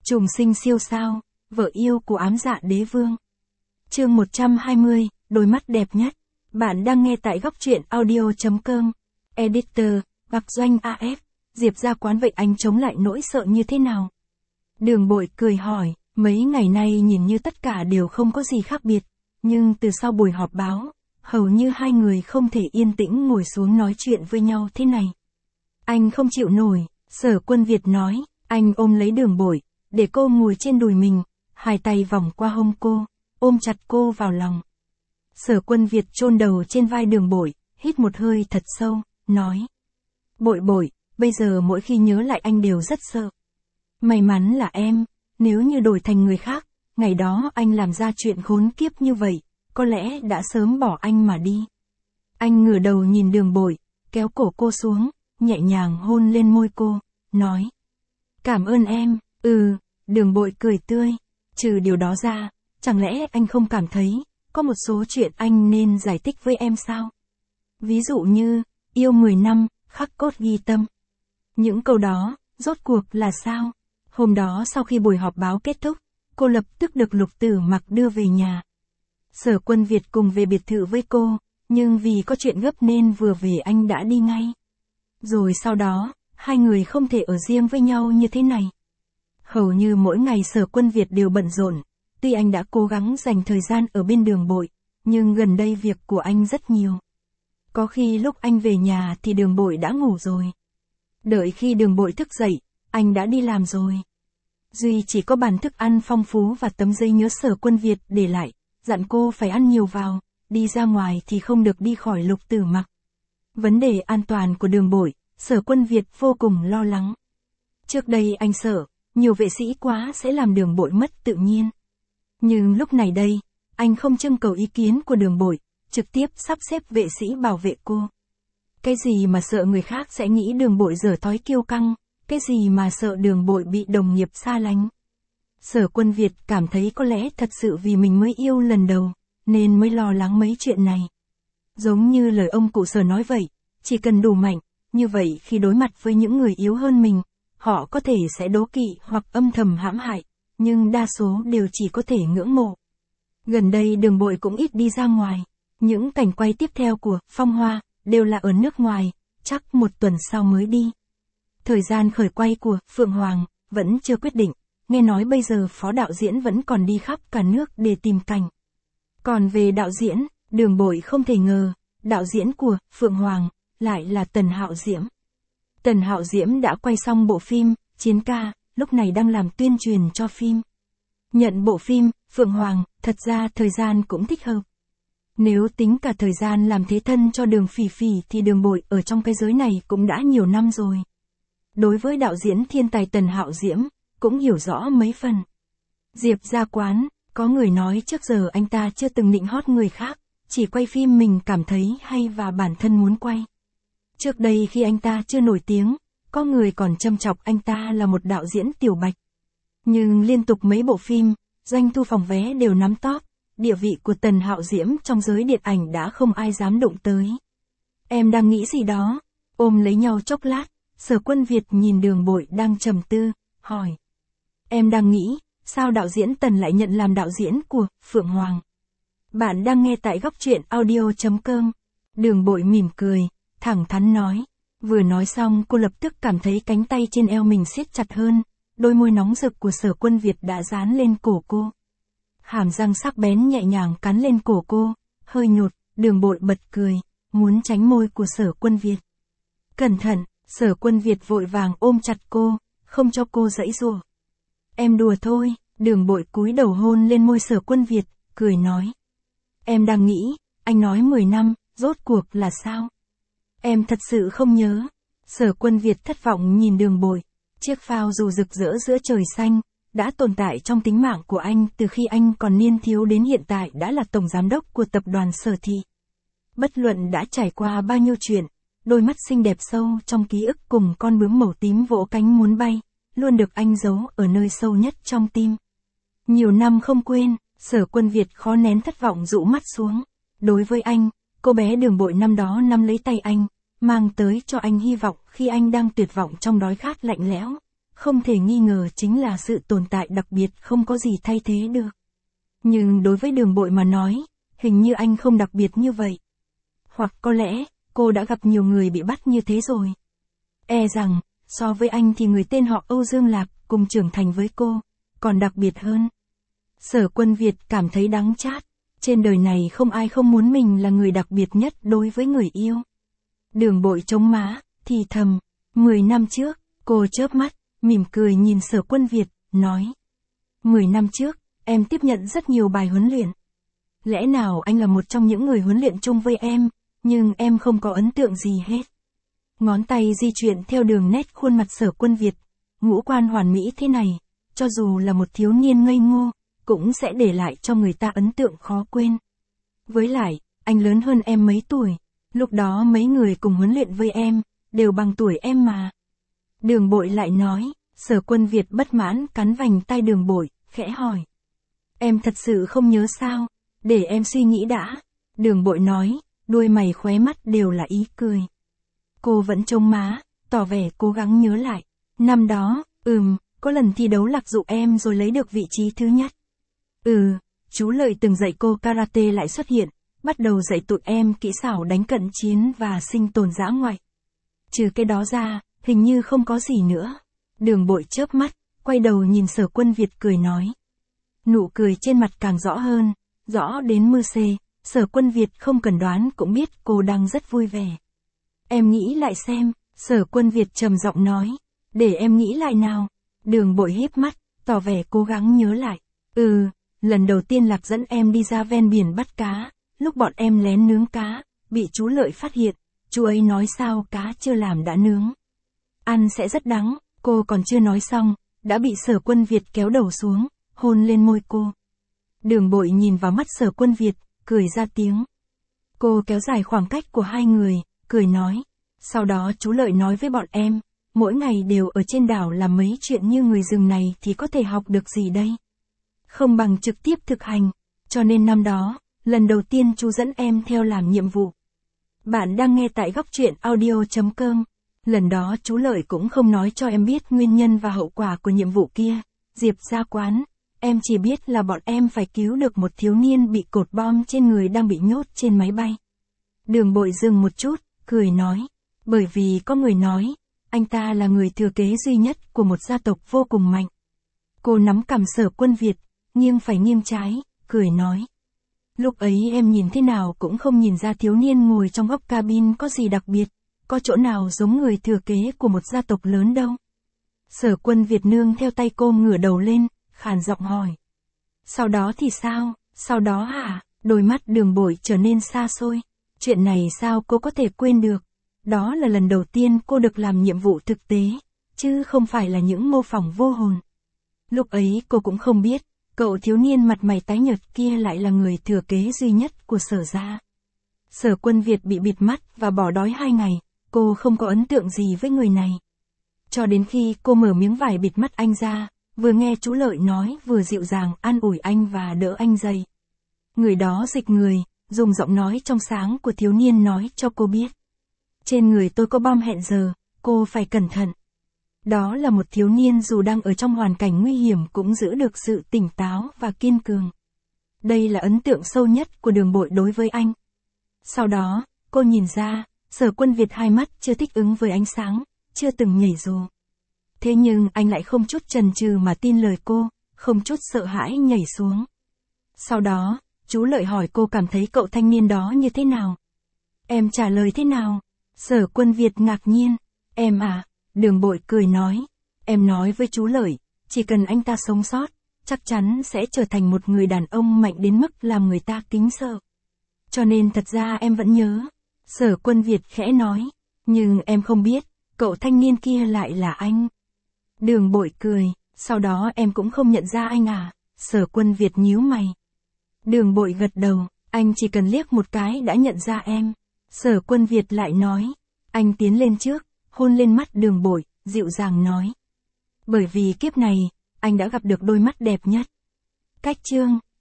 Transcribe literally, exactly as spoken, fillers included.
Trùng sinh siêu sao, vợ yêu của ám dạ đế vương. Chương một trăm hai mươi, đôi mắt đẹp nhất. Bạn đang nghe tại góc truyện audio.com. Editor, Gạc Doanh a ép, Diệp Gia Quán. Vậy anh chống lại nỗi sợ như thế nào? Đường Bội cười hỏi, mấy ngày nay nhìn như tất cả đều không có gì khác biệt, nhưng từ sau buổi họp báo, hầu như hai người không thể yên tĩnh ngồi xuống nói chuyện với nhau thế này. Anh không chịu nổi, Sở Quân Việt nói, anh ôm lấy Đường Bội, để cô ngồi trên đùi mình, hai tay vòng qua hông cô, ôm chặt cô vào lòng. Sở Quân Việt chôn đầu trên vai Đường Bội, hít một hơi thật sâu, nói. Bội bội, bây giờ mỗi khi nhớ lại anh đều rất sợ. May mắn là em, nếu như đổi thành người khác, ngày đó anh làm ra chuyện khốn kiếp như vậy, có lẽ đã sớm bỏ anh mà đi. Anh ngửa đầu nhìn Đường Bội, kéo cổ cô xuống, nhẹ nhàng hôn lên môi cô, nói. Cảm ơn em, ừ, Đường Bội cười tươi. Trừ điều đó ra, chẳng lẽ anh không cảm thấy, có một số chuyện anh nên giải thích với em sao? Ví dụ như, yêu mười năm, khắc cốt ghi tâm. Những câu đó, rốt cuộc là sao? Hôm đó sau khi buổi họp báo kết thúc, cô lập tức được Lục Tử Mặc đưa về nhà. Sở Quân Việt cùng về biệt thự với cô, nhưng vì có chuyện gấp nên vừa về anh đã đi ngay. Rồi sau đó, hai người không thể ở riêng với nhau như thế này. Hầu như mỗi ngày Sở Quân Việt đều bận rộn, tuy anh đã cố gắng dành thời gian ở bên Đường Bội, nhưng gần đây việc của anh rất nhiều. Có khi lúc anh về nhà thì Đường Bội đã ngủ rồi. Đợi khi Đường Bội thức dậy, anh đã đi làm rồi. Duy chỉ có bàn thức ăn phong phú và tấm giấy nhớ Sở Quân Việt để lại, dặn cô phải ăn nhiều vào, đi ra ngoài thì không được đi khỏi Lục Tử Mặc. Vấn đề an toàn của Đường Bội, Sở Quân Việt vô cùng lo lắng. Trước đây anh sợ, nhiều vệ sĩ quá sẽ làm Đường Bội mất tự nhiên. Nhưng lúc này đây, anh không trưng cầu ý kiến của Đường Bội, trực tiếp sắp xếp vệ sĩ bảo vệ cô. Cái gì mà sợ người khác sẽ nghĩ Đường Bội dở thói kiêu căng, cái gì mà sợ Đường Bội bị đồng nghiệp xa lánh. Sở Quân Việt cảm thấy có lẽ thật sự vì mình mới yêu lần đầu, nên mới lo lắng mấy chuyện này. Giống như lời ông cụ Sở nói vậy, chỉ cần đủ mạnh, như vậy khi đối mặt với những người yếu hơn mình, họ có thể sẽ đố kỵ hoặc âm thầm hãm hại, nhưng đa số đều chỉ có thể ngưỡng mộ. Gần đây Đường Bội cũng ít đi ra ngoài, những cảnh quay tiếp theo của Phong Hoa đều là ở nước ngoài, chắc một tuần sau mới đi. Thời gian khởi quay của Phượng Hoàng vẫn chưa quyết định, nghe nói bây giờ phó đạo diễn vẫn còn đi khắp cả nước để tìm cảnh. Còn về đạo diễn, Đường Bội không thể ngờ, đạo diễn của Phượng Hoàng lại là Tần Hạo Diễm. Tần Hạo Diễm đã quay xong bộ phim Chiến Ca, lúc này đang làm tuyên truyền cho phim. Nhận bộ phim Phượng Hoàng, thật ra thời gian cũng thích hợp. Nếu tính cả thời gian làm thế thân cho Đường Phỉ Phỉ thì Đường Bội ở trong cái giới này cũng đã nhiều năm rồi. Đối với đạo diễn thiên tài Tần Hạo Diễm, cũng hiểu rõ mấy phần. Diệp Gia Quán, có người nói trước giờ anh ta chưa từng nịnh hót người khác, chỉ quay phim mình cảm thấy hay và bản thân muốn quay. Trước đây khi anh ta chưa nổi tiếng, có người còn châm chọc anh ta là một đạo diễn tiểu bạch. Nhưng liên tục mấy bộ phim, doanh thu phòng vé đều nắm top, địa vị của Tần Hạo Diễm trong giới điện ảnh đã không ai dám đụng tới. Em đang nghĩ gì đó? Ôm lấy nhau chốc lát, Sở Quân Việt nhìn Đường Bội đang trầm tư, hỏi. Em đang nghĩ, sao đạo diễn Tần lại nhận làm đạo diễn của Phượng Hoàng? Bạn đang nghe tại góc truyện audio.com. Đường Bội mỉm cười, thẳng thắn nói. Vừa nói xong cô lập tức cảm thấy cánh tay trên eo mình siết chặt hơn, đôi môi nóng rực của Sở Quân Việt đã dán lên cổ cô. Hàm răng sắc bén nhẹ nhàng cắn lên cổ cô, hơi nhột, Đường Bội bật cười, muốn tránh môi của Sở Quân Việt. Cẩn thận, Sở Quân Việt vội vàng ôm chặt cô, không cho cô giãy giụa. Em đùa thôi, Đường Bội cúi đầu hôn lên môi Sở Quân Việt, cười nói. Em đang nghĩ, anh nói mười năm, rốt cuộc là sao? Em thật sự không nhớ. Sở Quân Việt thất vọng nhìn Đường Bội. Chiếc phao dù rực rỡ giữa trời xanh, đã tồn tại trong tính mạng của anh từ khi anh còn niên thiếu đến hiện tại đã là tổng giám đốc của tập đoàn Sở Thị. Bất luận đã trải qua bao nhiêu chuyện, đôi mắt xinh đẹp sâu trong ký ức cùng con bướm màu tím vỗ cánh muốn bay, luôn được anh giấu ở nơi sâu nhất trong tim. Nhiều năm không quên, Sở Quân Việt khó nén thất vọng rũ mắt xuống. Đối với anh, cô bé Đường Bội năm đó nắm lấy tay anh, mang tới cho anh hy vọng khi anh đang tuyệt vọng trong đói khát lạnh lẽo. không thể nghi ngờ chính là sự tồn tại đặc biệt không có gì thay thế được. Nhưng đối với Đường Bội mà nói, hình như anh không đặc biệt như vậy. Hoặc có lẽ, cô đã gặp nhiều người bị bắt như thế rồi. E rằng, so với anh thì người tên họ Âu Dương Lạc, cùng trưởng thành với cô, còn đặc biệt hơn. Sở Quân Việt cảm thấy đắng chát. Trên đời này không ai không muốn mình là người đặc biệt nhất đối với người yêu. Đường Bội chống má, thì thầm. Mười năm trước, cô chớp mắt, mỉm cười nhìn Sở Quân Việt, nói. Mười năm trước, em tiếp nhận rất nhiều bài huấn luyện. Lẽ nào anh là một trong những người huấn luyện chung với em, nhưng em không có ấn tượng gì hết. Ngón tay di chuyển theo đường nét khuôn mặt Sở Quân Việt, ngũ quan hoàn mỹ thế này, cho dù là một thiếu niên ngây ngô, cũng sẽ để lại cho người ta ấn tượng khó quên. Với lại, anh lớn hơn em mấy tuổi, lúc đó mấy người cùng huấn luyện với em, đều bằng tuổi em mà. Đường Bội lại nói, Sở Quân Việt bất mãn cắn vành tai Đường Bội, khẽ hỏi. Em thật sự không nhớ sao, để em suy nghĩ đã. Đường Bội nói, đuôi mày khóe mắt đều là ý cười. Cô vẫn trông má, tỏ vẻ cố gắng nhớ lại. Năm đó, ừm, có lần thi đấu lạc dụ em rồi lấy được vị trí thứ nhất. Ừ, chú Lợi từng dạy cô karate lại xuất hiện, bắt đầu dạy tụi em kỹ xảo đánh cận chiến và sinh tồn dã ngoại. Trừ cái đó ra, hình như không có gì nữa. Đường Bội chớp mắt, quay đầu nhìn Sở Quân Việt cười nói. Nụ cười trên mặt càng rõ hơn, rõ đến mưa xê, Sở Quân Việt không cần đoán cũng biết cô đang rất vui vẻ. Em nghĩ lại xem, Sở Quân Việt trầm giọng nói. Để em nghĩ lại nào. Đường Bội híp mắt, tỏ vẻ cố gắng nhớ lại. Ừ, lần đầu tiên Lạc dẫn em đi ra ven biển bắt cá, lúc bọn em lén nướng cá, bị chú Lợi phát hiện, chú ấy nói sao cá chưa làm đã nướng. Ăn sẽ rất đắng, cô còn chưa nói xong, đã bị Sở Quân Việt kéo đầu xuống, hôn lên môi cô. Đường Bội nhìn vào mắt Sở Quân Việt, cười ra tiếng. Cô kéo dài khoảng cách của hai người, cười nói. Sau đó chú Lợi nói với bọn em, mỗi ngày đều ở trên đảo làm mấy chuyện như người rừng này thì có thể học được gì đây? Không bằng trực tiếp thực hành, cho nên năm đó, lần đầu tiên chú dẫn em theo làm nhiệm vụ. Bạn đang nghe tại góc truyện audio chấm com. Lần đó chú Lợi cũng không nói cho em biết nguyên nhân và hậu quả của nhiệm vụ kia. Diệp ra quán, em chỉ biết là bọn em phải cứu được một thiếu niên bị cột bom trên người đang bị nhốt trên máy bay. Đường Bội dừng một chút, cười nói. Bởi vì có người nói, anh ta là người thừa kế duy nhất của một gia tộc vô cùng mạnh. Cô nắm cằm Sở Quân Việt, nghiêng phải nghiêng trái, cười nói. Lúc ấy em nhìn thế nào cũng không nhìn ra thiếu niên ngồi trong góc cabin có gì đặc biệt, có chỗ nào giống người thừa kế của một gia tộc lớn đâu. Sở Quân Việt nương theo tay cô ngửa đầu lên, khàn giọng hỏi. Sau đó thì sao, sau đó hả? Đôi mắt Đường Bội trở nên xa xôi. Chuyện này sao cô có thể quên được? Đó là lần đầu tiên cô được làm nhiệm vụ thực tế, chứ không phải là những mô phỏng vô hồn. Lúc ấy cô cũng không biết, cậu thiếu niên mặt mày tái nhợt kia lại là người thừa kế duy nhất của Sở gia. Sở Quân Việt bị bịt mắt và bỏ đói hai ngày, cô không có ấn tượng gì với người này. Cho đến khi cô mở miếng vải bịt mắt anh ra, vừa nghe chú Lợi nói vừa dịu dàng an ủi anh và đỡ anh dậy. Người đó dịch người, dùng giọng nói trong sáng của thiếu niên nói cho cô biết. Trên người tôi có bom hẹn giờ, cô phải cẩn thận. Đó là một thiếu niên dù đang ở trong hoàn cảnh nguy hiểm cũng giữ được sự tỉnh táo và kiên cường. Đây là ấn tượng sâu nhất của Đường Bội đối với anh. Sau đó, cô nhìn ra, Sở Quân Việt hai mắt chưa thích ứng với ánh sáng, chưa từng nhảy dù. Thế nhưng anh lại không chút chần chừ mà tin lời cô, không chút sợ hãi nhảy xuống. Sau đó, chú Lợi hỏi cô cảm thấy cậu thanh niên đó như thế nào. Em trả lời thế nào? Sở Quân Việt ngạc nhiên. Em à? Đường Bội cười nói. Em nói với chú Lợi, chỉ cần anh ta sống sót, chắc chắn sẽ trở thành một người đàn ông mạnh đến mức làm người ta kính sợ. Cho nên thật ra em vẫn nhớ. Sở Quân Việt khẽ nói. Nhưng em không biết, cậu thanh niên kia lại là anh. Đường Bội cười. Sau đó em cũng không nhận ra anh à? Sở Quân Việt nhíu mày. Đường Bội gật đầu. Anh chỉ cần liếc một cái đã nhận ra em. Sở Quân Việt lại nói. Anh tiến lên trước, hôn lên mắt Đường Bội, dịu dàng nói. Bởi vì kiếp này, anh đã gặp được đôi mắt đẹp nhất. Cách chương